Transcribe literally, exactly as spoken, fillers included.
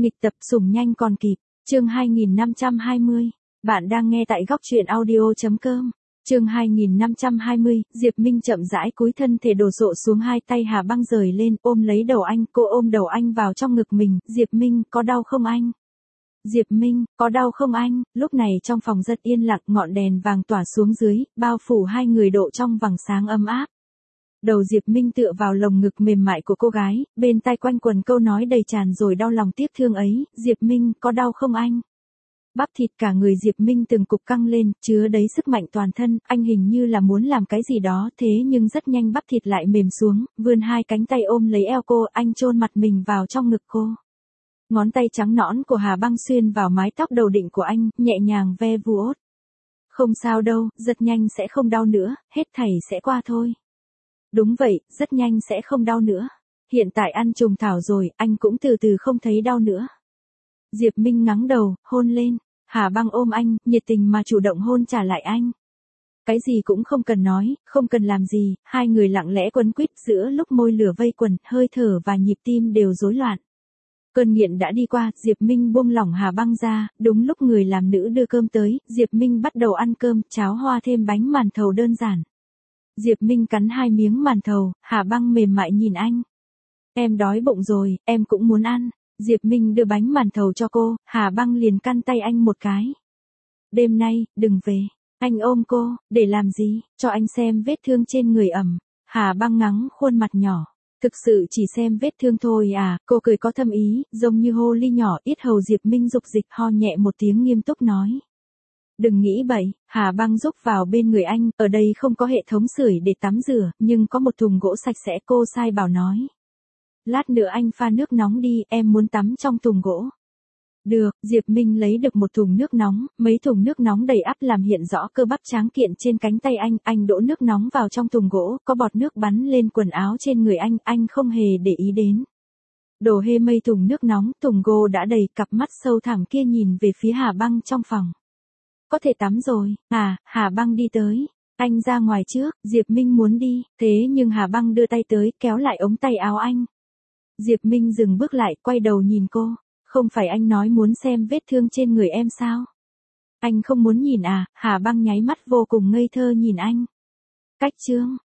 Nghịch tập sủng nhanh còn kịp, chương hai nghìn năm trăm hai mươi. Bạn đang nghe tại góc truyện audio.com. Chương hai nghìn năm trăm hai mươi, Diệp Minh chậm rãi cúi thân thể đổ rộ xuống, hai tay Hà Băng rời lên, ôm lấy đầu anh, cô ôm đầu anh vào trong ngực mình, Diệp Minh, có đau không anh? Diệp Minh, có đau không anh? Lúc này trong phòng rất yên lặng, ngọn đèn vàng tỏa xuống dưới, bao phủ hai người độ trong vầng sáng ấm áp. Đầu Diệp Minh tựa vào lồng ngực mềm mại của cô gái, bên tai quanh quần câu nói đầy tràn rồi đau lòng tiếc thương ấy, Diệp Minh, có đau không anh? Bắp thịt cả người Diệp Minh từng cục căng lên, chứa đầy sức mạnh toàn thân, anh hình như là muốn làm cái gì đó, thế nhưng rất nhanh bắp thịt lại mềm xuống, vươn hai cánh tay ôm lấy eo cô, anh chôn mặt mình vào trong ngực cô. Ngón tay trắng nõn của Hà Băng xuyên vào mái tóc đầu định của anh, nhẹ nhàng ve vuốt. Không sao đâu, rất nhanh sẽ không đau nữa, hết thảy sẽ qua thôi. Đúng vậy, rất nhanh sẽ không đau nữa. Hiện tại ăn trùng thảo rồi, anh cũng từ từ không thấy đau nữa. Diệp Minh ngắng đầu, hôn lên. Hà Băng ôm anh, nhiệt tình mà chủ động hôn trả lại anh. Cái gì cũng không cần nói, không cần làm gì, hai người lặng lẽ quấn quýt giữa lúc môi lửa vây quần, hơi thở và nhịp tim đều rối loạn. Cơn nghiện đã đi qua, Diệp Minh buông lỏng Hà Băng ra, đúng lúc người làm nữ đưa cơm tới, Diệp Minh bắt đầu ăn cơm, cháo hoa thêm bánh màn thầu đơn giản. Diệp Minh cắn hai miếng màn thầu, Hà Băng mềm mại nhìn anh. Em đói bụng rồi, em cũng muốn ăn. Diệp Minh đưa bánh màn thầu cho cô, Hà Băng liền căn tay anh một cái. Đêm nay, đừng về. Anh ôm cô, để làm gì, cho anh xem vết thương trên người ẩm. Hà Băng ngắng khuôn mặt nhỏ. Thực sự chỉ xem vết thương thôi à, cô cười có thâm ý, giống như hô ly nhỏ, yết hầu Diệp Minh dục dịch, ho nhẹ một tiếng nghiêm túc nói. Đừng nghĩ bậy, Hà Băng rúc vào bên người anh, ở đây không có hệ thống sưởi để tắm rửa, nhưng có một thùng gỗ sạch sẽ, cô sai bảo nói. Lát nữa anh pha nước nóng đi, em muốn tắm trong thùng gỗ. Được, Diệp Minh lấy được một thùng nước nóng, mấy thùng nước nóng đầy ắp làm hiện rõ cơ bắp tráng kiện trên cánh tay anh, anh đổ nước nóng vào trong thùng gỗ, có bọt nước bắn lên quần áo trên người anh, anh không hề để ý đến. Đổ hê mây thùng nước nóng, thùng gỗ đã đầy, cặp mắt sâu thẳm kia nhìn về phía Hà Băng trong phòng. Có thể tắm rồi, à, Hà Băng đi tới. Anh ra ngoài trước, Diệp Minh muốn đi, thế nhưng Hà Băng đưa tay tới, kéo lại ống tay áo anh. Diệp Minh dừng bước lại, quay đầu nhìn cô. Không phải anh nói muốn xem vết thương trên người em sao? Anh không muốn nhìn à? Hà Băng nháy mắt vô cùng ngây thơ nhìn anh. Cách chương,